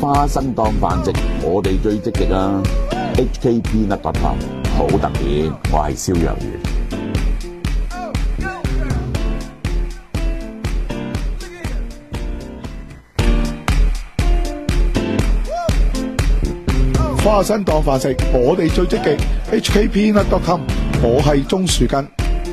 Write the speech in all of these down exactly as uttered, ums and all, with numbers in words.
花生當飯食，我哋最積極啊 ！H K Peanut dot com 好特別，我係蕭若元。 花生當飯食，我哋最積極 H K Peanut dot com 我係鍾樹根。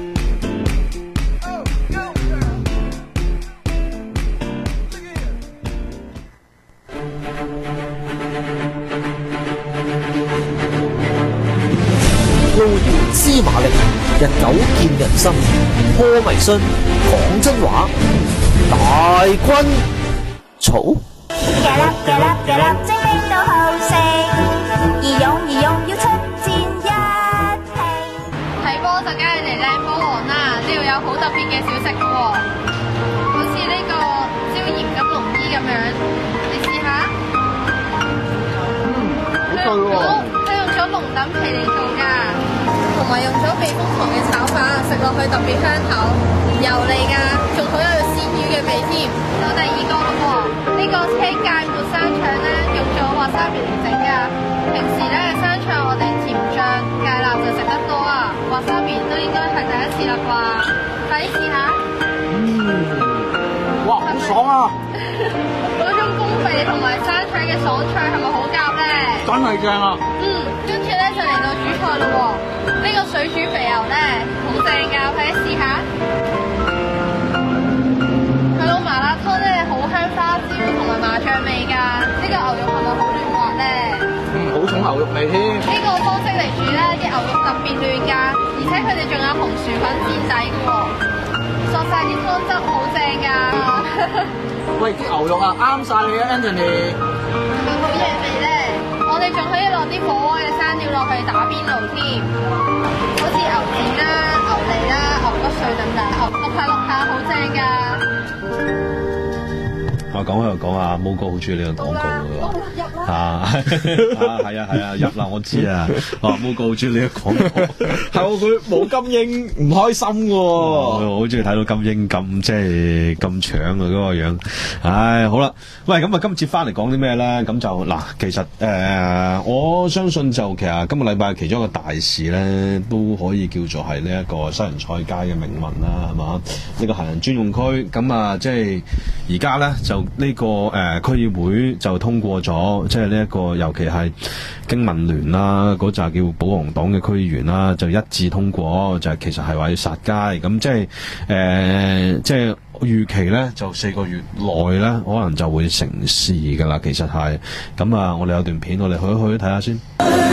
路遙知馬力，日久見人心，破迷信，講真話，大軍草。 嘅粒嘅粒嘅粒，精靈都好勝，義勇義勇要出戰一拼。 睇波就梗係嚟靚波王啦！呢度有好特別嘅小食嘅喎，好似呢個椒鹽金龍衣咁樣，你試下。 嗯，好對喎。 佢用咗龍躉皮嚟做㗎，同埋用咗避風塘嘅炒飯，食落去特別香口，油膩㗎，仲好有鮮魚嘅味添。到第二個咯喎，呢、這個車芥末生腸咧，用咗滑沙皮嚟整㗎。平時咧生腸我哋甜醬芥辣就食得多啊，滑沙皮都應該係第一次啦啩，快啲試下。 嗯，哇，好爽啊！ 嗰種風味同埋生腸嘅爽脆係咪好夾咧？ 真係正啊！ 嗯，跟住咧就嚟到主菜咯喎，呢、這個水煮肥牛咧好正㗎，快啲試下。佢攞麻辣湯咧好香花椒同埋麻醬味㗎，呢、這個牛肉係咪好嫩滑咧？ 嗯，好重牛肉味添。 呢個方式嚟煮咧，啲牛肉特別嫩㗎，而且佢哋仲有紅薯粉墊底㗎喎，索晒啲湯汁好正㗎。 喂，啲牛肉啊啱晒你啊 ，Anthony。 係咪好嘢味咧？我哋仲可以落啲火鍋嘅生料落去打邊爐添，好似牛腱啦、牛脷啦、牛骨碎等等，淥下淥下好正㗎。 我講喺度講啊，毛哥好中意呢個廣告嘅喎，啊係啊係啊入啦，我知啊，啊毛哥好中意呢個廣告， 係佢冇金英唔開心嘅喎， 我好中意睇到金英咁即係咁搶啊嗰個樣，唉好啦，喂咁啊今次翻嚟講啲咩咧？咁就嗱，其實誒、呃、我相信就其實今個禮拜其中一個大事咧，都可以叫做係呢一個西洋菜街嘅命運啦，係嘛？呢、這個行人專用區，咁啊即係而家咧就。呢、這個誒、呃、區議會就通過咗，即係呢一個，尤其係經民聯啦，嗰紮叫保皇黨嘅區議員啦，就一致通過，就係其實係話要殺街，咁即係誒、呃，即係預期咧，就四個月內咧，可能就會成事㗎啦。其實係咁啊，我哋有段片，我哋去一去睇下先。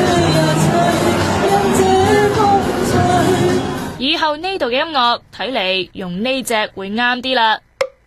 以後呢度嘅音樂睇嚟用呢隻會啱啲啦。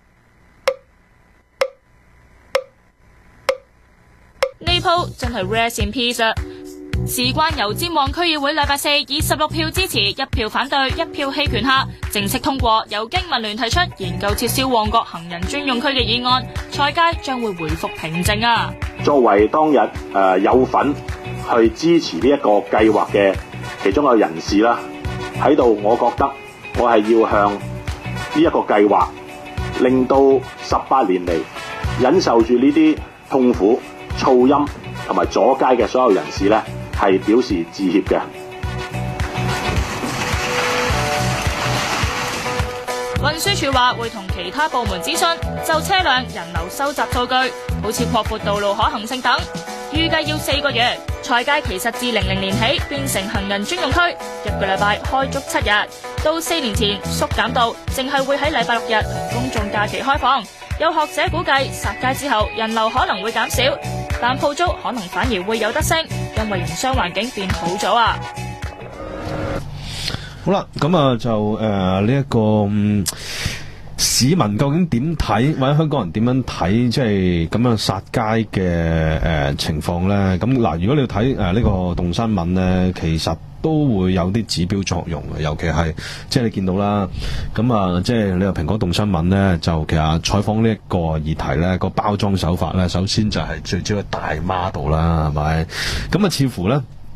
呢鋪真係 rest in peace 啊！事關油尖旺區議會禮拜四以十六票支持、一票反對、一票棄權下，正式通過由經民聯提出研究撤銷旺角行人專用區嘅議案，菜街將會回復平靜啊！ 作為當日誒、呃、有份去支持呢一個計劃嘅其中一個人士啦，喺度我覺得我係要向呢一個計劃，令到十八年嚟忍受住呢啲痛苦、噪音同埋阻街嘅所有人士呢，係表示致歉嘅。 運輸署話會同其他部門諮詢，就車輛人流收集數據，好似擴闊道路可行性等，預計要四個月。菜街其實自零零年起變成行人專用區，一個禮拜開足七日，到四年前縮減到淨係會喺禮拜六日同公眾假期開放。有學者估計殺街之後人流可能會減少，但鋪租可能反而會有得升，因為營商環境變好咗啊！ 好啦，咁啊就誒呢一個、嗯、市民究竟點睇，或者香港人點樣睇，即係咁樣殺街嘅誒、呃、情況咧？咁嗱，如果你要睇誒呢個動新聞咧，其實都會有啲指標作用嘅，尤其係即係你見到啦，咁啊即係你話蘋果動新聞咧，就其實採訪呢一個議題咧，個包裝手法咧，首先就係最主要大媽度啦，係咪？咁啊似乎咧。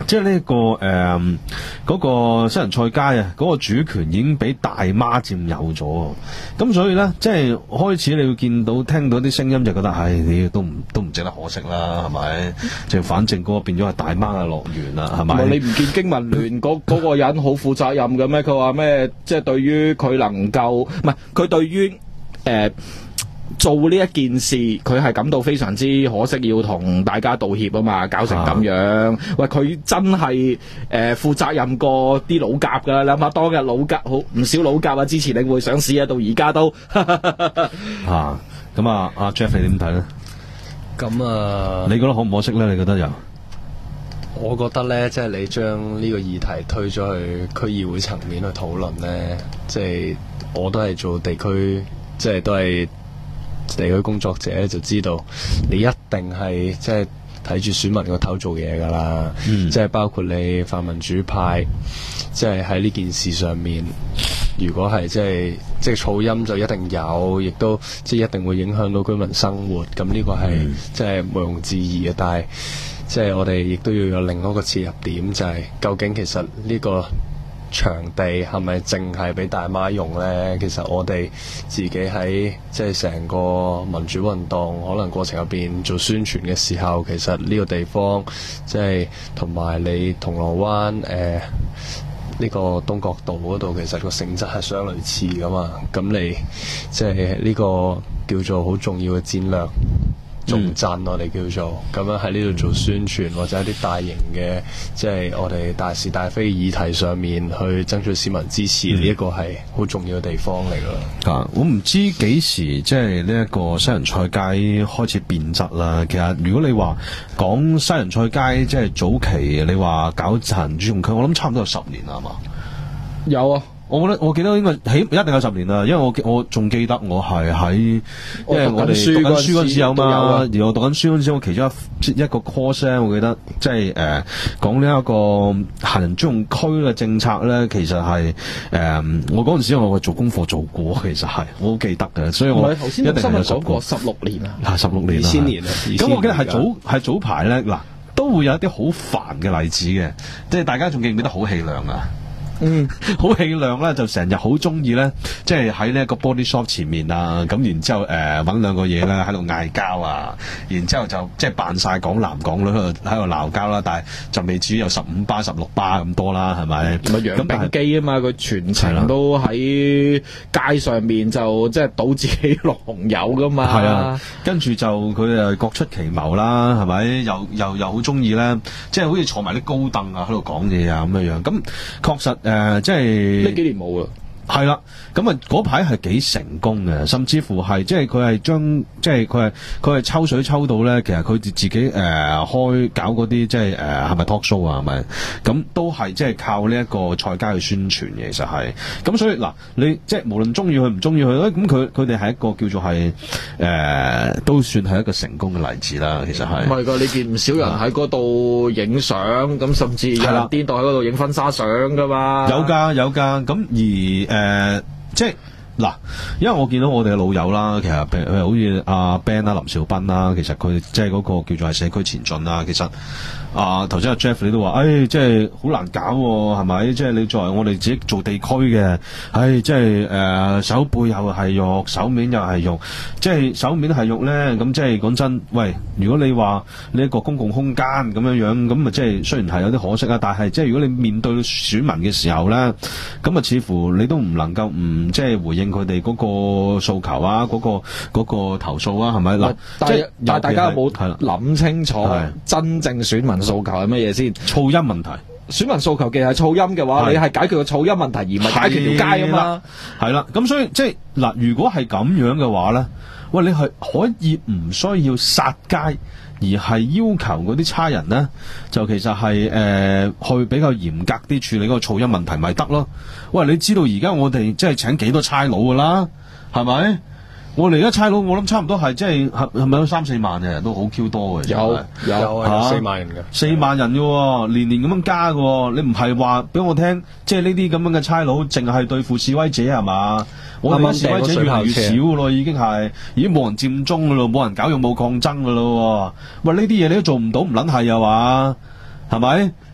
即係呢、這個誒嗰、呃那個西洋菜街啊，嗰、那個主權已經俾大媽佔有咗，咁所以咧，即係開始你會見到聽到啲聲音就覺得，唉，你都唔都唔值得可惜啦，係咪？就反正嗰個變咗係大媽嘅樂園啦，係咪？ 你唔見經民聯嗰嗰個人好負責任嘅咩？佢話咩？即係對於佢能夠唔係佢對於誒。呃做呢一件事，佢係感到非常之可惜，要同大家道歉啊嘛，搞成咁樣。啊、喂，佢真係誒負責任過啲老甲噶，你諗下當日老甲好唔少老甲啊，支持領匯上市啊，到而家都啊，咁啊，阿 Jeff 你點睇咧？ 咁啊， 你覺得可唔可惜咧？你覺得又？ 我覺得咧，即係你將呢個議題推咗去區議會層面去討論咧，即係我都係做地區，即係都係。地區工作者就知道，你一定係即係睇住選民個頭做嘢噶啦，嗯、即係包括你泛民主派，即係喺呢件事上面，如果係即係即係噪音就一定有，亦都即係一定會影響到居民生活，咁呢個係、嗯、即係毋庸置疑嘅。但係即係我哋亦都要有另一個切入點，就係、是、究竟其實呢、呢個場地係咪淨係俾大媽用呢？其實我哋自己喺即係成個民主運動可能過程入邊做宣傳嘅時候，其實呢個地方即係同埋你銅鑼灣誒呢個東角道嗰度，其實個性質係相類似噶嘛。咁你即係呢個叫做好重要嘅戰略重鎮，我哋叫做咁樣喺呢度做宣傳，或者一啲大型嘅即係我哋大是大非議題上面去爭取市民支持，呢一、嗯、個係好重要嘅地方嚟㗎。 啊，我唔知幾時即係呢一個西洋菜街開始變質啦。其實如果你話講西洋菜街即係早期，你話搞行人專用區，我諗差唔多有十年啦，係嘛？ 有啊。 我覺得我記得應該起一定有十年啦，因為我我仲記得我係喺，因為我哋讀緊書嗰陣時有嘛，而我讀緊書嗰陣時，我其中一一個 course 咧，我記得即係誒講呢一個行人專用區嘅政策咧，其實係誒、呃、我嗰陣時我做功課做過，其實係我好記得嘅，所以我一定係有講過十六年啊， 係十六年二千年啊， 咁我記得係早係早排咧嗱，都會有一啲好煩嘅例子嘅，即係大家仲記唔記得好氣量啊？嗯，好氣量咧，就成日好中意咧，即係喺呢一個 body shop 前面啊，咁然之後誒揾兩個嘢咧喺度嗌交啊，然之後就即係扮晒港男港女喺度喺度鬧交啦，但係就未至於有十五巴十六巴咁多啦，係咪？ 咪楊炳基啊嘛，佢全程都喺街上面就即係倒自己落紅油噶嘛。係啊， 跟住就佢誒各出奇謀啦，係咪？又又又好中意咧，即係好似坐埋啲高凳啊喺度講嘢啊咁樣樣。咁確實。誒、呃，即係呢幾年冇啦， 係啦，咁啊嗰排係幾成功嘅，甚至乎係即係佢係將即係佢係佢係抽水抽到咧，其實佢自己誒、呃、開搞嗰啲即係誒係咪 talk show 啊，係咪？咁都係即係靠呢一個菜街去宣傳嘅，其實係。咁所以嗱，你即係無論中意佢唔中意佢咧，咁佢佢哋係一個叫做係誒、呃、都算係一個成功嘅例子啦，其實係。 唔係㗎，你見唔少人喺嗰度影相，咁甚至有人顛倒喺嗰度影婚紗相㗎嘛。 有㗎有㗎，咁而誒。呃即係嗱，因為我見到我哋嘅老友啦，其實譬如好似阿 Ben 啦、林兆斌啦，其實佢即係嗰個叫做係社區前進啦。其實啊，頭先阿 Jeff 你都話，誒、哎，即係好難搞喎，係咪？即係你作為我哋自己做地區嘅，唉、哎，即係誒、呃、手背又係肉，手面又係肉，即係手面係肉咧。咁即係講真，喂，如果你話呢一個公共空間咁樣樣，咁啊即係雖然係有啲可惜啊，但係即係如果你面對選民嘅時候咧，咁啊似乎你都唔能夠唔即係回應佢哋嗰個訴求啊，嗰、嗰個嗰、嗰個投訴啊，係咪嗱？ 即係但係大家有冇諗清楚真正選民訴求係乜嘢先？ 噪音問題。 選民訴求既係噪音嘅話，你係解決個噪音問題，而唔係解決條街啊嘛。 係啦，咁所以即係嗱，如果係咁樣嘅話咧，喂，你係可以唔需要殺街，而係要求嗰啲差人咧，就其實係誒、呃、去比較嚴格啲處理嗰個噪音問題，咪得咯？喂，你知道而家我哋即係請幾多差佬噶啦，係咪？我哋而家差佬，我諗差唔多係即係係係咪有三四萬嘅人都好 Q 多嘅？ 有有啊，四萬人嘅， 四萬人嘅，年年咁樣加嘅。你唔係話俾我聽，即係呢啲咁樣嘅差佬，淨係對付示威者係嘛？我哋示威者越嚟越少嘅咯，已經係已經冇人佔中嘅咯，冇人搞勇武抗爭嘅咯。喂，呢啲嘢你都做唔到，唔撚係啊嘛？係咪？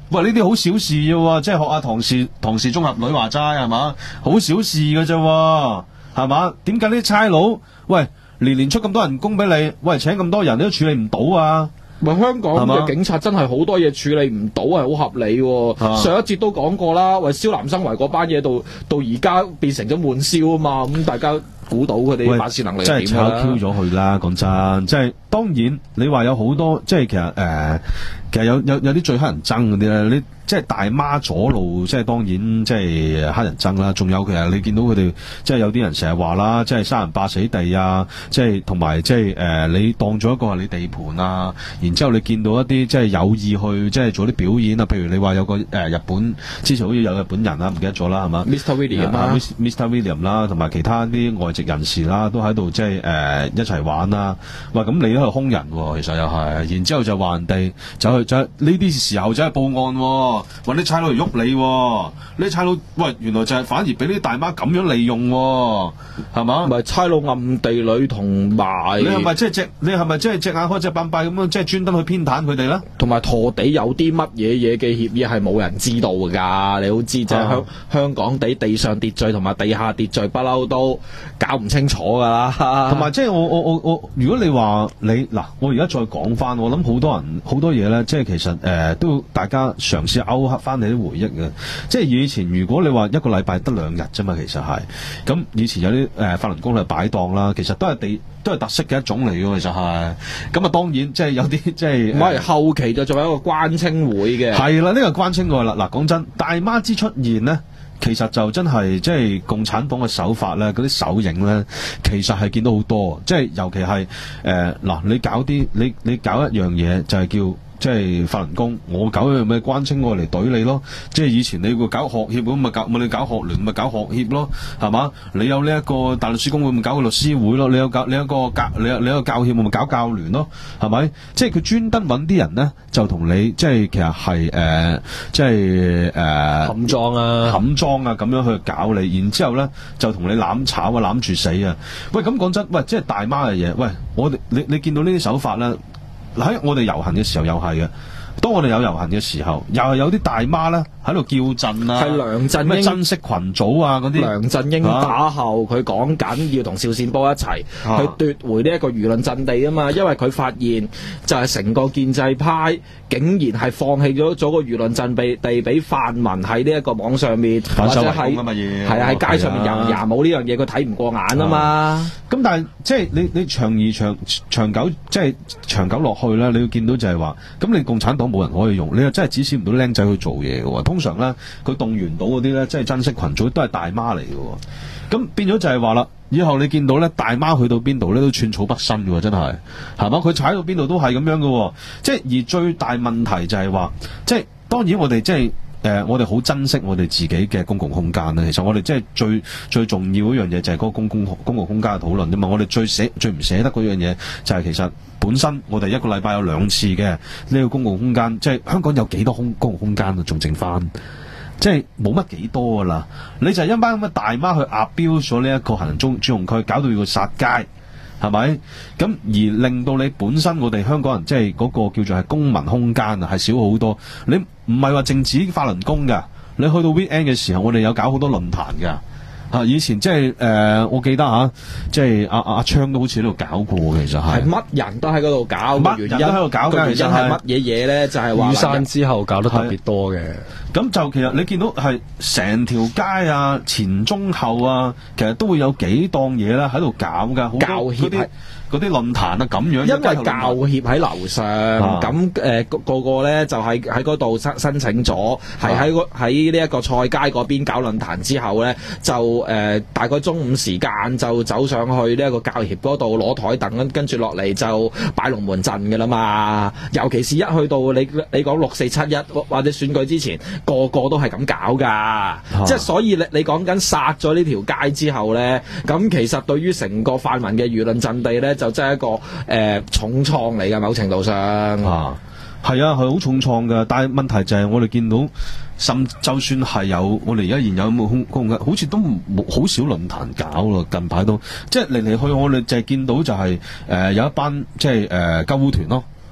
喂，呢啲好小事啫喎，即係學下唐氏唐氏綜合女話齋係嘛，好小事㗎啫喎，係嘛？點解呢啲差佬喂年年出咁多人工俾你，喂請咁多人你都處理唔到啊？ 咪香港嘅警察真係好多嘢處理唔到，係好合理喎。上一節都講過啦，喂，蕭南生圍嗰班嘢到到而家變成咗悶燒啊嘛，咁大家估到佢哋辦事能力真係炒係點啦。 Q 咗佢啦，講真，即係當然你話有好多即係其實誒、呃，其實有有有啲最乞人憎嗰啲咧，你即係大媽阻路，即係當然即係乞人憎啦。仲有其實你見到佢哋即係有啲人成日話啦，即係生人霸死地啊，即係同埋即係誒、呃、你當咗一個係你地盤啊，然之後你見到一啲即係有意去即係做啲表演啊，譬如你話有個誒、呃、日本之前好似有日本人啦，唔記得咗啦係嘛 Mister William 啊啊 Mister William 啦，同埋其他啲外籍人士啦，都喺度即係誒一齊玩啦。喂，咁你都係兇人喎，其實又係，然之後就話人哋走去走呢啲時候走去報案喎，揾啲差佬嚟喐你喎，呢啲差佬喂原來就係反而俾啲大媽咁樣利用喎，係嘛？ 咪差佬暗地裏同埋你係咪即係隻你係咪即係隻眼開隻閉閉咁樣，即係專登去偏袒佢哋咧？ 同埋陀地有啲乜嘢嘢嘅協議係冇人知道㗎，你都知就係香香港地地上秩序同埋地下秩序不嬲都搞唔清楚㗎啦。 同埋即係我我我我，如果你話你嗱，我而家再講翻，我諗好多人好多嘢咧，即係其實誒、呃、都大家嘗試勾刻翻你啲回憶嘅。即係以前如果你話一個禮拜得兩日啫嘛，其實係咁以前有啲誒、呃、法輪功嚟擺檔啦，其實都係地都係特色嘅一種嚟嘅，其實係咁啊。當然即係有啲即係唔係後期就仲有一個關青會嘅， 係啦，呢、這個關青會啦。嗱，講真，大媽之出現呢，其實就真係即係共產黨嘅手法咧，嗰啲手影咧，其實係見到好多，即係尤其係誒嗱，你搞啲你你搞一樣嘢就係叫。即係法輪功，我搞樣咩關青我嚟懟你咯。即係以前你會搞學協咁咪搞，咪你搞學聯咪搞學協咯，係嘛？你有呢一個大律師公會咪搞個律師會咯？你有搞你有個教你有你有個教協咪搞教聯咯？係咪？即係佢專登揾啲人咧，就同你即係其實係誒、呃，即係誒冚裝啊， 冚裝啊咁樣去搞你，然之後咧就同你攬炒啊，攬住死啊！喂，咁講真，喂，即係大媽嘅嘢，喂，我哋你你見到呢啲手法咧？喺我哋遊行嘅時候又係嘅，當我哋有遊行嘅時候，又係有啲大媽咧喺度叫陣啊， 係梁振英咩珍惜群組啊嗰啲。 梁振英打後，佢講緊要同邵善波一齊、啊、去奪回呢一個輿論陣地啊嘛，因為佢發現就係成個建制派竟然係放棄咗咗個輿論陣地地俾泛民喺呢一個網上面，或者係係啊喺街上面人牙冇呢樣嘢，佢睇唔過眼啊嘛。 咁但係即係你你長而長長久即係長久落去咧，你要見到就係話，咁你共產黨冇人可以用，你又真係指使唔到僆仔去做嘢嘅喎。通常咧，佢動員到嗰啲咧，即係珍惜群組都係大媽嚟嘅喎。咁變咗就係話啦，以後你見到咧大媽去到邊度咧都寸草不生嘅喎，真係係嘛？佢踩到邊度都係咁樣嘅喎。即係而最大問題就係話，即係當然我哋即係。誒、呃，我哋好珍惜我哋自己嘅公共空間啦。其實我哋即係最最重要嗰樣嘢就係嗰個公共公共空間嘅討論啫嘛。我哋最捨最唔捨得嗰樣嘢就係其實本身我哋一個禮拜有兩次嘅呢個公共空間，即係香港有幾多空公共空間啊？仲剩翻，即係冇乜幾多噶啦。你就係一班咁嘅大媽去壓標咗呢一個行人專專用區，搞到要殺街。係咪？咁而令到你本身我哋香港人即係嗰個叫做係公民空間啊，係少好多。你唔係話淨止法輪功㗎，你去到 weekend 嘅時候，我哋有搞好多論壇㗎。啊！以前即係誒，我記得嚇，即係阿阿昌都好似喺度搞過，其實係。係乜人都喺嗰度搞， 乜人都喺度搞嘅。 原因係乜嘢嘢咧？就係話雨傘之後搞得特別多嘅。 咁就其實你見到係成條街啊，前中後啊，其實都會有幾檔嘢咧喺度搞㗎。好教協係。 嗰啲論壇啊咁樣， 因為教協喺樓上，咁誒、呃、個個咧就喺喺嗰度申申請咗，係喺個喺呢一個菜街嗰邊搞論壇之後咧，就誒、呃、大概中午時間就走上去呢一個教協嗰度攞台凳，跟住落嚟就擺龍門陣嘅啦嘛。尤其是一去到你你講六四七一或者選舉之前，個個都係咁搞㗎，啊、即係所以你你講緊殺咗呢條街之後咧，咁其實對於成個泛民嘅輿論陣地咧，就真係一個誒、呃、重創嚟嘅，某程度上啊，係啊，係好重創嘅。但係問題就係我哋見到，甚就算係有我哋而家現有冇空空間，好似都冇好少論壇搞咯。近排都即係嚟嚟去去，我哋就係見到就係、是、誒、呃、有一班即係誒救護團咯。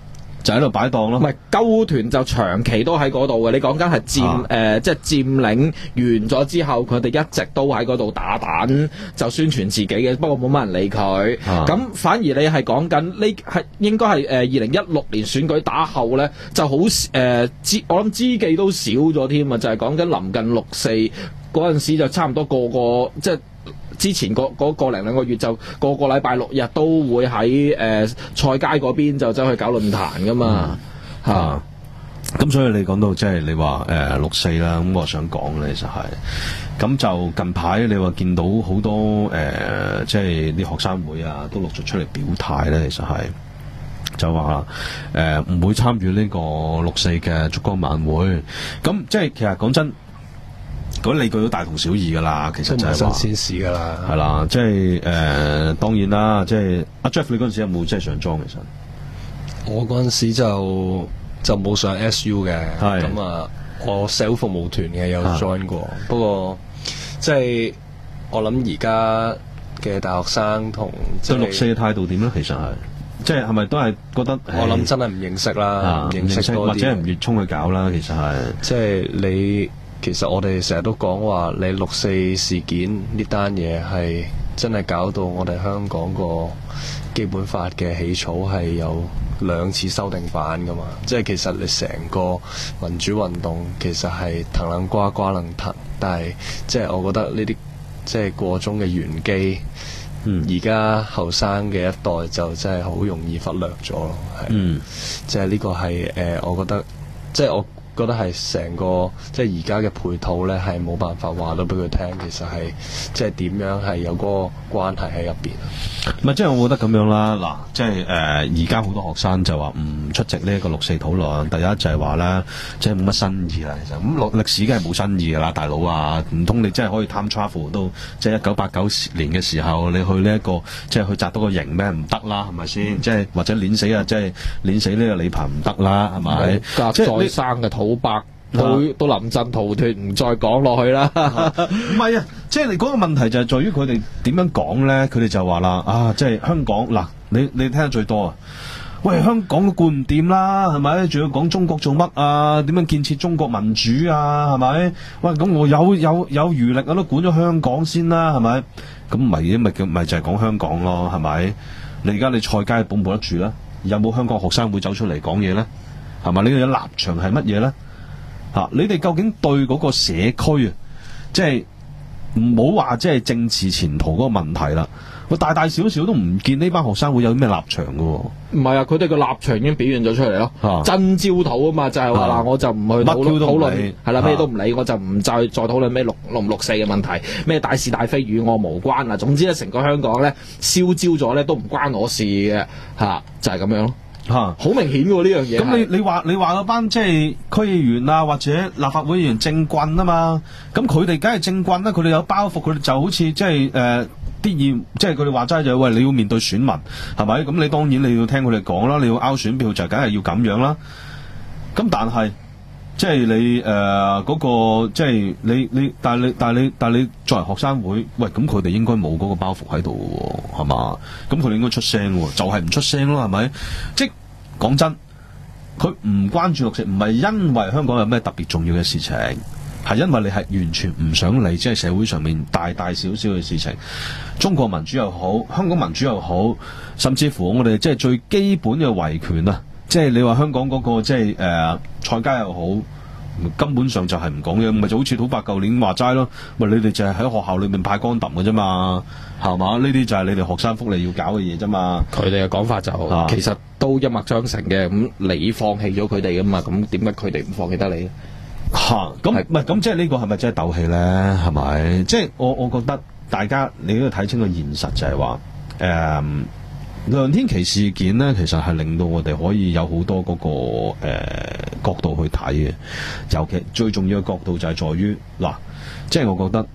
就喺度擺檔咯。 唔係鳩團就長期都喺嗰度嘅，你講緊係佔誒、 啊呃，即係佔領完咗之後，佢哋一直都喺嗰度打彈，就宣傳自己嘅。不過冇乜人理佢。咁、 啊、 反而你係講緊呢係應該係誒二零一六年選舉打後咧，就好誒、呃、知我諗知己都少咗添啊！就係講緊臨近六四嗰陣時，就差唔多個個即係。之前嗰嗰個零兩個月就個個禮拜六日都會喺誒、呃、菜街嗰邊就走去搞論壇噶嘛嚇，咁、 嗯啊、所以你講到即係你話誒、呃、六四啦，咁我想講咧其實係咁就近排你話見到好多誒、呃、即係啲學生會啊都陸續出嚟表態咧，其實係就話誒唔會參與呢個六四嘅燭光晚會，咁即係其實講真。嗰啲理據都大同小異噶啦，其實就係話新鮮事噶啦， 係啦，即係誒、呃，當然啦，即係阿 Jeff，你嗰陣時有冇即係上莊？其實我嗰陣時就就冇上 S U 嘅，咁啊，我社會服務團嘅有 join 過，不過即係我諗而家嘅大學生同對六四嘅態度點咧？其實係即係係咪都係覺得我諗真係唔認識啦，唔、啊、認識多啲， 或者係唔熱衷去搞啦？其實係即係你。其實我哋成日都講話，你六四事件呢單嘢係真係搞到我哋香港個基本法嘅起草係有兩次修訂版噶嘛。即係其實你成個民主運動其實係騰楞瓜瓜楞騰，但係即係我覺得呢啲即係個中嘅玄機，而家後生嘅一代就真係好容易忽略咗咯。係， 嗯， 即係呢個係誒、呃，我覺得即係我。覺得係成個即係而家嘅配套咧，係冇辦法話到俾佢聽，其實係即係點樣係有嗰個關係喺入邊。 唔係，即係我覺得咁樣啦。嗱，即係誒而家好多學生就話唔出席呢一個六四討論。第一就係話咧，即係冇乜新意啦。其實咁歷歷史梗係冇新意㗎啦，大佬啊，唔通你真係可以 time travel 到即係一九八九年嘅時候，你去呢、這、一個即係去擲到個營咩？唔得啦，係咪先？嗯、即係或者碾死啊，即係碾死呢個李鵬唔得啦，係咪？即係再生嘅土白都都臨陣逃脫，唔再講落去啦。 唔係啊，即係你嗰個問題就係在於佢哋點樣講咧？佢哋就話啦，啊，即係香港嗱，你你聽得最多啊！喂，香港都管唔掂啦，係咪？仲要講中國做乜啊？點樣建設中國民主啊？係咪？喂，咁我有有有餘力我都管咗香港先啦，係咪？咁咪咪叫咪就係講香港咯，係咪？你而家你菜街保唔保得住啦？有冇香港學生會走出嚟講嘢咧？係咪？你哋嘅立場係乜嘢咧？吓、啊，你哋究竟對嗰個社區啊，即係唔好話即係政治前途嗰個問題啦。我大大小小都唔見呢班學生會有咩立場噶。唔係啊，佢哋個立場已經表現咗出嚟咯。 啊、 真焦土啊嘛，就係話嗱，我就唔去討論討論，係啦，咩、啊、都唔理，我就唔再再討論咩六六唔六四嘅問題，咩大是大非與我無關啊。總之咧，成個香港咧燒焦咗咧，都唔關我事嘅吓、啊，就係、是、咁樣咯。吓，好明顯喎呢樣嘢。 咁你你話你話嗰班即係區議員啊，或者立法會議員政棍啊嘛，咁佢哋梗係政棍啦，佢哋有包袱，佢哋就好似即係誒啲議，即係佢哋話齋就喂，你要面對選民係咪？咁你當然你要聽佢哋講啦，你要拗選票就梗係要咁樣啦。咁但係即係你誒嗰、呃那個即係你你，但係你但係你但係你作為學生會，喂咁佢哋應該冇嗰個包袱喺度喎，係嘛？咁佢哋應該出聲喎，就係、是、唔出聲咯，係咪？即係講真，佢唔關注六四，唔係因為香港有咩特別重要嘅事情，係因為你係完全唔想理，即係社會上面大大小小嘅事情，中國民主又好，香港民主又好，甚至乎我哋即係最基本嘅維權啊！即係你話香港嗰、那個即係誒菜街又好，根本上就係唔講嘢，咪就好似土伯舊年話齋咯。咪你哋就係喺學校裏面派光揼嘅啫嘛，係嘛？呢啲就係你哋學生福利要搞嘅嘢啫嘛。 佢哋嘅講法就、啊、其實都一脈相承嘅。咁你放棄咗佢哋噶嘛？咁點解佢哋唔放棄得你？ 吓、啊，咁唔係咁即係呢個係咪真係鬥氣咧？係咪？即係我我覺得大家你都要睇清個現實，就係話誒。梁天琦事件呢，其實係令到我哋可以有好多嗰、那個誒、呃、角度去睇嘅，尤其最重要嘅角度就係在於嗱，即係我覺得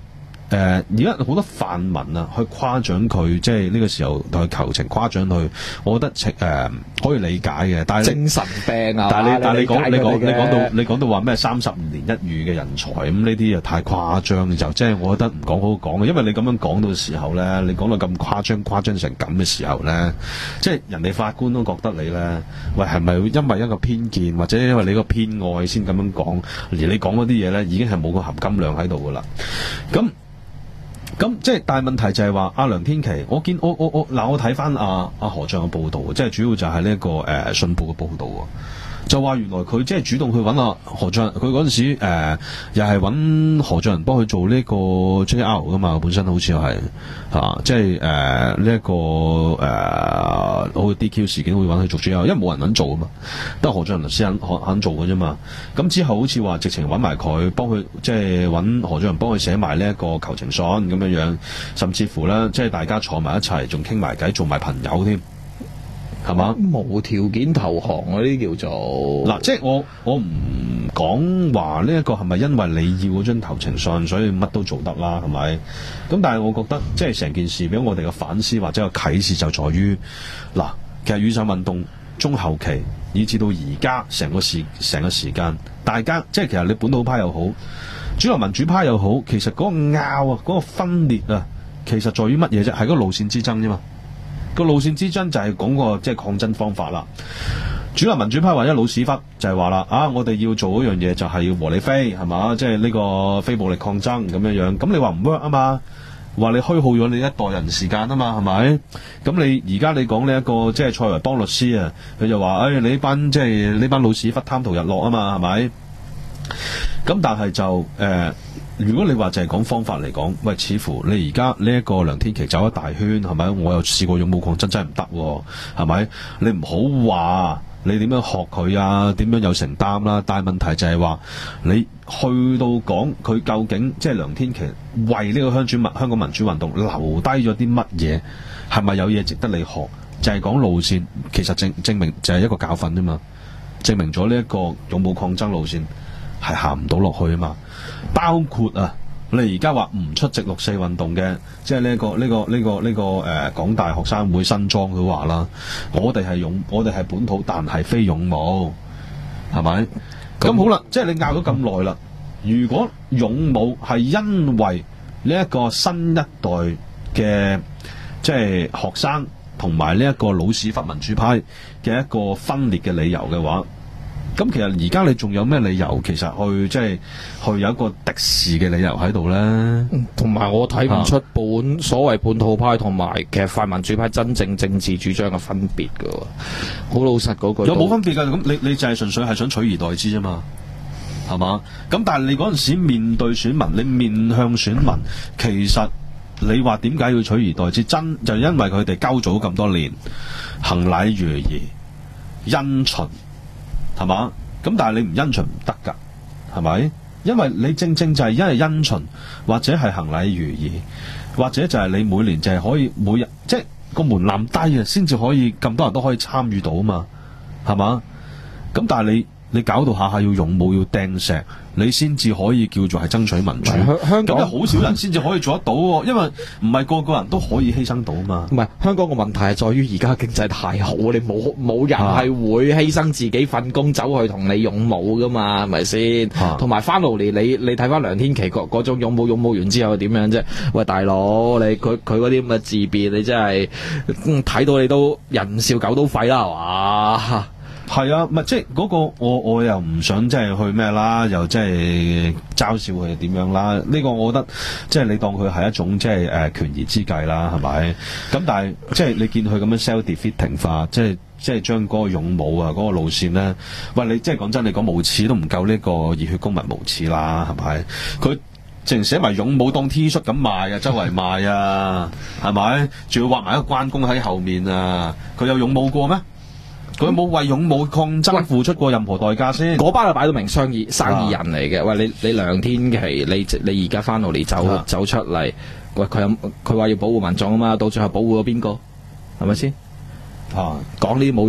誒而家好多泛民啊，去誇獎佢，即係呢個時候同佢求情誇獎佢，我覺得誒、呃、可以理解嘅。但係精神病啊！ 但係你但係你講你講你講到到你講到話咩三十年一遇嘅人才咁，呢啲又太誇張，就即係我覺得唔講好講嘅，因為你咁樣講到時候咧，你講到咁誇張誇張成咁嘅時候咧，即係人哋法官都覺得你咧，喂係咪因為一個偏見或者因為你個偏愛先咁樣講，而你講嗰啲嘢咧已經係冇個含金量喺度噶啦，咁。咁即係，但係問題就係話阿梁天琦，我見我我我嗱，我睇翻阿阿何將嘅報道，即係主要就係呢一個誒信報嘅報道喎，就話原來佢即係主動去揾阿何將，佢嗰陣時誒、呃、又係揾何將人幫佢做呢個 J R 噶嘛，本身好似係嚇，即係誒呢一個誒好似 D Q 事件會揾佢做 J R，因為冇人肯做啊嘛，得何將人先肯肯做嘅啫嘛。咁之後好似話直情揾埋佢幫佢，即係揾何將人幫佢寫埋呢一個求情信咁樣樣，甚至乎咧即係大家坐埋一齊，仲傾埋偈，做埋朋友添。係嘛？ 無條件投降嗰啲叫做嗱，即係我我唔講話呢一個係咪因為你要嗰張求情信，所以乜都做得啦，係咪？咁但係我覺得即係成件事俾我哋嘅反思或者個啟示就在於嗱，其實雨傘運動中後期以至到而家成個時成個時間，大家即係其實你本土派又好，主流民主派又好，其實嗰個拗啊，嗰個分裂啊，其實在於乜嘢啫？係嗰個路線之爭啫嘛。個路線之爭就係講個即係抗爭方法啦。主流民主派或者老屎忽就係話啦，啊我哋要做嗰樣嘢就係要和理非係嘛，即係呢個非暴力抗爭咁樣樣。咁你話唔 work 啊嘛？話你虛耗咗你一代人時間啊嘛，係咪？咁你而家你講呢一個即係蔡維邦律師啊，佢就話誒、哎、你呢班即係呢班老屎忽貪圖日落啊嘛，係咪？咁但係就誒。呃如果你話就係講方法嚟講，喂，似乎你而家呢一個梁天琦走一大圈，係咪？我又試過勇武抗爭真係唔得，係咪？你唔好話你點樣學佢啊，點樣有承擔啦。但係問題就係話，你去到講佢究竟即係梁天琦為呢個香主民香港民主運動留低咗啲乜嘢，係咪有嘢值得你學？就係、是、講路線，其實證證明就係一個教訓啫嘛，證明咗呢一個勇武抗爭路線係行唔到落去啊嘛。包括啊，你而家話唔出席六四運動嘅，即係呢、這個呢、這個呢、這個呢、這個誒、呃、港大學生會新莊佢話啦，我哋係勇，我哋係本土，但係非勇武，係咪？咁好啦，即係你拗咗咁耐啦。如果勇武係因為呢一個新一代嘅即係學生同埋呢一個老屎忽民主派嘅一個分裂嘅理由嘅話，咁其實而家你仲有咩理由其實去即係去有一個敵視嘅理由喺度咧？ 同埋我睇唔出本、啊、所謂本土派同埋其實泛民主派真正政治主張嘅分別㗎喎。好老實嗰句有冇分別㗎？咁你你就係純粹係想取而代之啫嘛，係嘛？咁但係你嗰陣時面對選民，你面向選民，其實你話點解要取而代之？真就因為佢哋交咗咁多年，行禮如儀，因循。係嘛？咁但係你唔因循唔得㗎，係咪？因為你正正就係因為因循，或者係行禮如儀，或者就係你每年就係可以每日即係個門檻低啊，先至可以咁多人都可以參與到啊嘛，係嘛？咁但係你你搞到下下要勇武要掟石，你先至可以叫做係爭取民主。 香港好少人先至可以做得到喎，因為唔係個個人都可以犧牲到啊嘛。 唔係香港個問題係在於而家經濟太好，你冇冇人係會犧牲自己份工走去同你勇武噶嘛？係咪先？同埋翻到嚟你你睇翻梁天琦嗰嗰種勇武勇武完之後點樣啫？喂大佬，你佢佢嗰啲咁嘅自辯，你真係睇到你都人唔笑狗都吠啦，係嘛？ 係啊，唔係即係嗰個我我又唔想即係去咩啦，又即係嘲笑佢點樣啦？呢、這個我覺得即係你當佢係一種即係誒權宜之計啦，係咪？咁但係即係你見佢咁樣 self-defeating 化，即係即係將嗰個勇武啊嗰、那個路線咧，喂你即係講真，你講無恥都唔夠呢個熱血公民無恥啦，係咪？佢淨寫埋勇武當 T 恤咁賣啊，周圍賣啊，係咪？仲要畫埋一個關公喺後面啊，佢有勇武過咩？佢冇為勇武抗爭付出過任何代價先， 嗰班係擺到明生意生意人嚟嘅。喂，你你梁天琦，你你而家翻到嚟走、啊、走出嚟，喂佢有佢話要保護民眾啊嘛，到最後保護咗邊個？係咪先？啊，講呢啲冇用。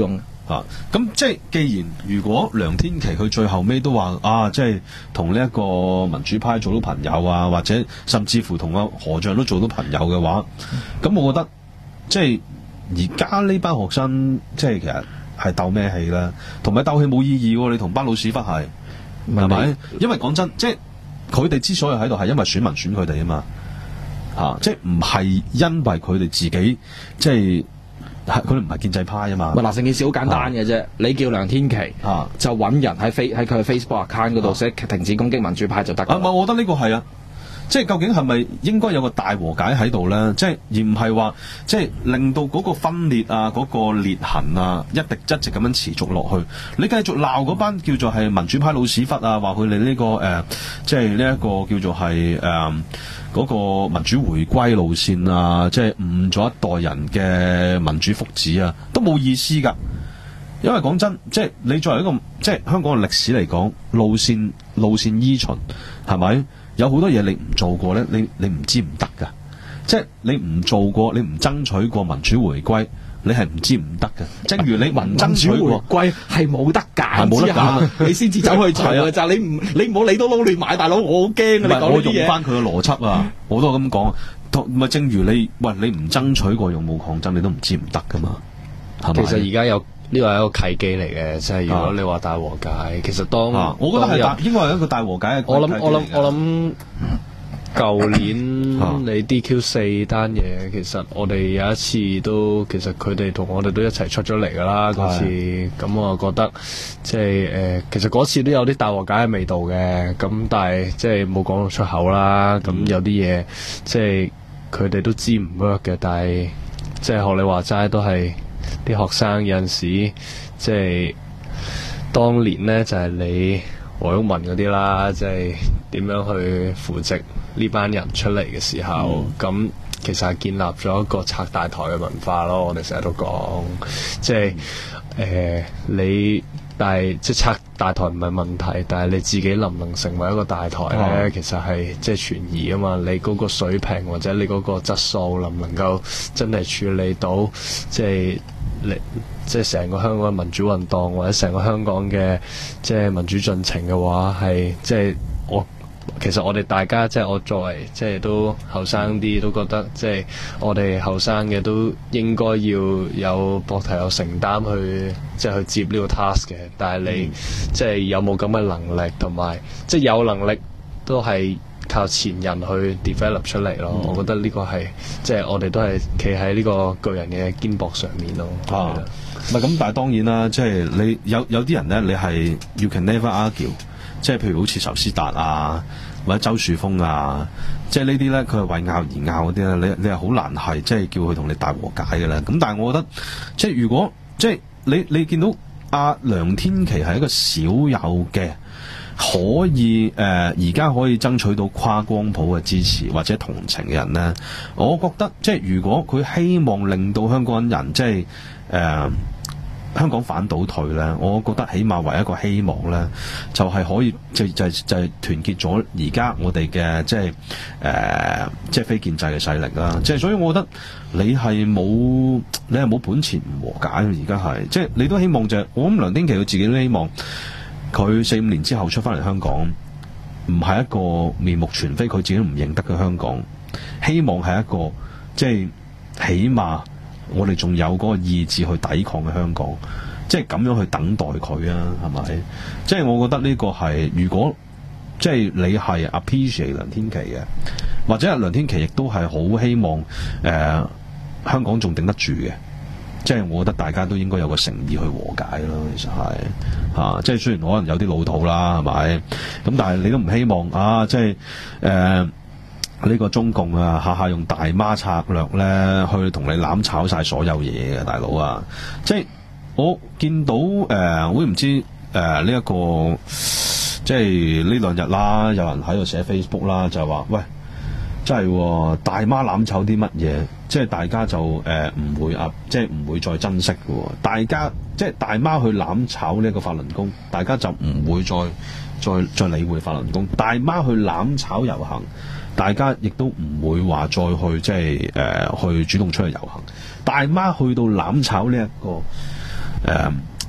啊，咁即係既然如果梁天琦佢最後尾都話啊，即係同呢一個民主派做到朋友啊，或者甚至乎同阿何將都做到朋友嘅話，咁、嗯、我覺得即係而家呢班學生即係其實係鬥咩氣啦，同埋鬥氣冇意義喎，你同班老屎忽係係咪？因為講真，即係佢哋之所以喺度係因為選民選佢哋啊嘛，嚇、啊，即係唔係因為佢哋自己即係。佢哋唔係建制派啊嘛。 嗱，成件事好簡單嘅啫、啊。你叫梁天琦啊， 就揾人喺飛喺佢嘅 Facebook account 嗰度寫停止攻擊民主派就得。 啊，我覺得呢個係啊，即係究竟係咪應該有個大和解喺度咧？即係而唔係話即係令到嗰個分裂啊、嗰、嗰個裂痕啊，一直一直咁樣持續落去。你繼續鬧嗰班叫做係民主派老屎忽啊，話佢哋呢個誒、呃，即係呢一個叫做係誒。呃嗰、那個民主回歸路線啊，即係誤咗一代人嘅民主福祉啊，都冇意思㗎。因為講真，即係你作為一個即係香港嘅歷史嚟講，路線路線依循係咪？有好多嘢你唔做過咧，你你唔知唔得㗎。即係你唔做過，你唔爭取過民主回歸，你係唔知唔得嘅。正如你唔爭取過回歸係冇得揀， 冇得揀， 你先至走去做嘅咋。你唔你唔好理到撈亂買，大佬我好驚啊！你講我用翻佢嘅邏輯啊，我都係咁講。咪正如你喂你唔爭取過勇武抗爭，你都唔知唔得噶嘛。係咪？ 其實而家有呢個係一個契機嚟嘅，即係如果你話大和解，啊、其實當、 啊、我覺得係大應該係一個大和解嘅。 我諗我諗我諗。舊年你 D Q 四單嘢，其實我哋有一次都，其實佢哋同我哋都一齊出咗嚟噶啦嗰次，咁我覺得即係誒，其實嗰次都有啲大和解嘅味道嘅，咁但係即係冇講到出口啦，咁有啲嘢即係佢哋都知唔 work 嘅，但係即係學你話齋都係啲學生有陣時即係當年呢就係你黃毓民嗰啲啦，即係點樣去扶植呢班人出嚟嘅時候，咁、嗯、其實係建立咗一個拆大台嘅文化咯。我哋成日都講，即係誒、呃、你，但係即係拆大台唔係問題，但係你自己能唔能成為一個大台咧、嗯？其實係即係存疑啊嘛。你嗰個水平或者你嗰個質素能唔能夠真係處理到，即係你即係成個香港嘅民主運動或者成個香港嘅即係民主進程嘅話，係即係我。其實我哋大家即係我作為即係都後生啲，都覺得即係我哋後生嘅都應該要有膊頭有承擔去即係去接呢個 task 嘅。但係你、嗯、即係有冇咁嘅能力，同埋即係有能力都係靠前人去 develop 出嚟咯、嗯。我覺得呢個係即係我哋都係企喺呢個巨人嘅肩膊上面咯。 啊，唔係咁，但係當然啦，即係你有有啲人咧，你係 you can never argue。即係譬如好似仇思達啊，或者周樹峰啊，即係呢啲咧，佢係為拗而拗嗰啲咧，你你係好難係即係叫佢同你大和解嘅啦。咁但係我覺得，即係如果即係你你見到阿梁天琦係一個少有嘅可以誒而家可以爭取到跨光譜嘅支持或者同情嘅人咧，我覺得即係如果佢希望令到香港人即係誒。呃香港反倒退咧，我覺得起碼唯一一個希望咧，就係、是、可以就就就係團結咗而家我哋嘅即係誒、呃、即係非建制嘅勢力啦。即係所以，我覺得你係冇你係冇本錢唔和解。而家係即係你都希望就係、是、我諗梁天琦佢自己都希望佢四五年之後出翻嚟香港，唔係一個面目全非佢自己都唔認得嘅香港，希望係一個即係起碼。我哋仲有嗰個意志去抵抗嘅香港，即係咁樣去等待佢啊，係咪？即係我覺得呢個係，如果即係你係 appreciate 梁天琦嘅，或者係梁天琦亦都係好希望誒、呃、香港仲頂得住嘅，即係我覺得大家都應該有個誠意去和解咯。其實係嚇、啊，即係雖然可能有啲老土啦，係咪？咁但係你都唔希望啊，即係誒。呃呢個中共啊，下下用大媽策略咧，去同你攬炒晒所有嘢嘅大佬啊！即係我見到誒，我唔知誒呢一個即係呢兩日啦，有人喺度寫 Facebook 啦，就係話喂，真係大媽攬炒啲乜嘢？即係大家就誒唔、呃、會啊，即係唔會再珍惜嘅。大家即係大媽去攬炒呢一個法輪功，大家就唔會再再再理會法輪功。大媽去攬炒遊行。大家亦都唔會話再去即係誒、呃、去主動出去遊行。大媽去到攬炒呢、這、一個誒、呃、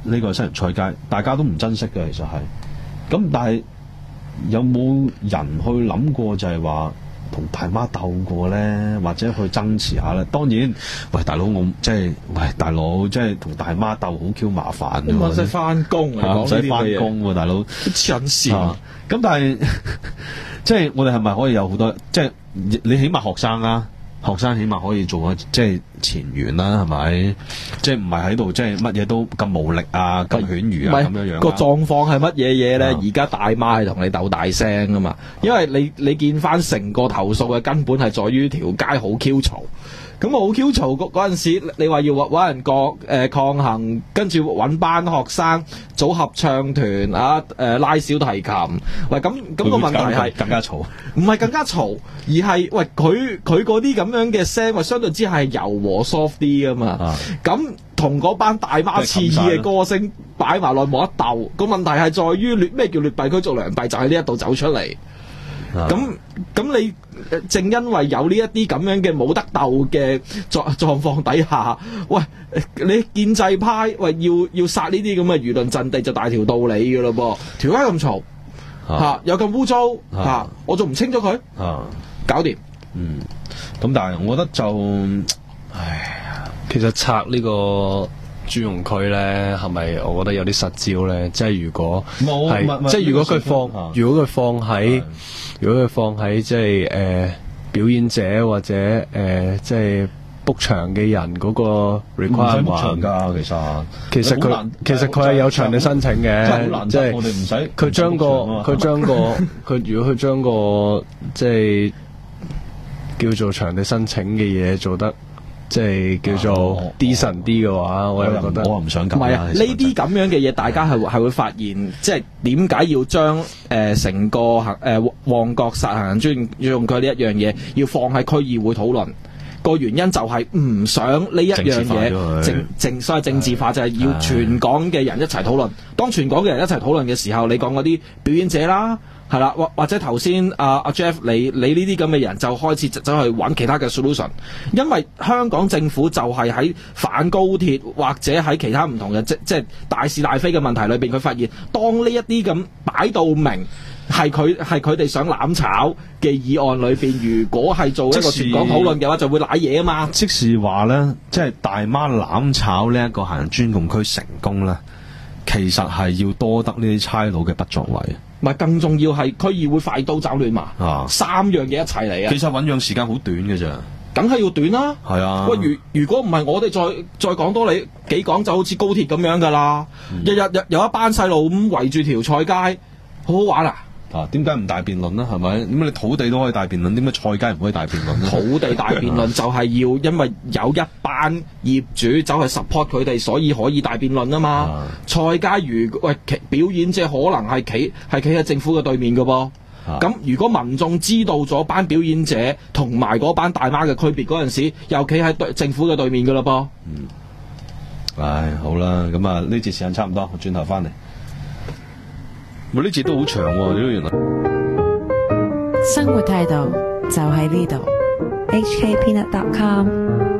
呢個西洋菜街，大家都唔珍惜嘅，其實係。咁但係有冇人去諗過就係話同大媽鬥過咧，或者去爭持下咧？當然，喂大佬我即係喂大佬，即係同大媽鬥好 Q 麻煩㗎喎， 唔使翻工啊， 唔使翻工喎，大佬黐線。 咁但係即係我哋係咪可以有好多即係你起碼學生啊？學生起碼可以做即係前緣啦，係咪？即係唔係喺度即係乜嘢都咁無力啊，咁犬儒啊咁樣樣。 個狀況係乜嘢嘢咧？而家大媽係同你鬥大聲噶嘛，因為你你見翻成個投訴嘅根本係在於條街好 Q 嘈。咁我好 Q 嘈嗰嗰陣時，你話要揾人抗誒、呃、抗衡，跟住揾班學生組合唱團啊，誒、呃、拉小提琴。喂，咁咁、個問題係更加嘈， 唔係更加嘈，而係喂佢佢嗰啲咁樣嘅聲，喂相對之係柔和 soft 啲噶嘛。咁同嗰班大媽刺耳嘅歌聲擺埋落冇得鬥。個問題係在於劣咩叫劣幣驅逐良幣，就喺呢一度走出嚟。咁咁你正因為有呢一啲咁樣嘅冇得鬥嘅狀狀況底下，喂你建制派喂要要殺呢啲咁嘅輿論陣地就大條道理㗎咯噃，條街咁嘈嚇，有咁污糟嚇，我仲唔清咗佢啊？ 搞掂。 嗯，咁但係我覺得就，唉， 其實拆呢個專用區咧，係咪我覺得有啲實招咧？即係如果係，即係如果佢放，如果佢放喺，如果佢放喺即係誒表演者或者誒、呃、即係 book 場嘅人嗰個 requirement 唔使 book 場㗎，其實其實佢其實佢係有場地申請嘅，即係我哋唔使佢將個佢將個佢如果佢將個即係叫做場地申請嘅嘢做得。即係叫做 decent 啲嘅話，我又覺得我唔想咁。 唔係啊，呢啲咁樣嘅嘢，大家係係會發現，即係點解要將誒成個行誒旺角殺行人專用區呢一樣嘢，要放喺區議會討論？個原因就係唔想呢一樣嘢政政所謂政治化，就係要全港嘅人一齊討論。當全港嘅人一齊討論嘅時候，你講嗰啲表演者啦。係啦，或或者頭先阿阿 Jeff 你你呢啲咁嘅人就開始走去揾其他嘅 solution， 因為香港政府就係喺反高鐵或者喺其他唔同嘅即即係大是大非嘅問題裏邊，佢發現當呢一啲咁擺到明係佢係佢哋想攬炒嘅議案裏邊，如果係做一個全港討論嘅話，就會瀨嘢啊嘛。 即是話咧，即係大媽攬炒呢一個行人專用區成功咧，其實係要多得呢啲差佬嘅不作為。 唔係，更重要係區議會快刀斬亂麻，啊、三樣嘢一齊嚟啊！ 其實醞釀時間好短嘅咋， 梗係要短啦。 係啊， 喂，如如果唔係我哋再再講多你幾講，就好似高鐵咁樣㗎啦。嗯、日日日有一班細路咁圍住條菜街，好好玩啊！ 啊，點解唔大辯論呢？係咪？點解你土地都可以大辯論，點解菜街唔可以大辯論呢？ 土地大辯論就係要因為有一班業主走去 support 佢哋，所以可以大辯論啊嘛。啊菜街如喂表演者可能係企係企喺政府嘅對面嘅噃。咁、啊、如果民眾知道咗班表演者同埋嗰班大媽嘅區別嗰陣時，又企喺對政府嘅對面嘅啦噃。 嗯。唉，好啦，咁啊呢節時間差唔多，我轉頭翻嚟。我呢節都好長喎，原來。 生活態度就喺呢度。H K Peanut dot com